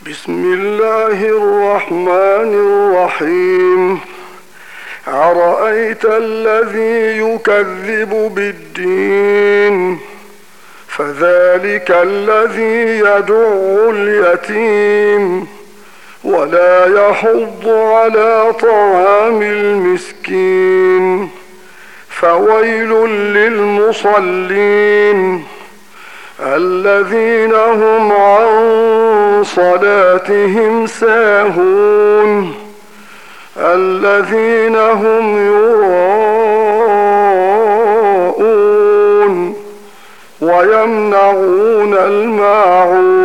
بسم الله الرحمن الرحيم. أرأيت الذي يكذب بالدين فذلك الذي يدع اليتيم ولا يحض على طعام المسكين فويل للمصلين الذين هم عن صلاتهم ساهون الذين هم يراءون ويمنعون الماعون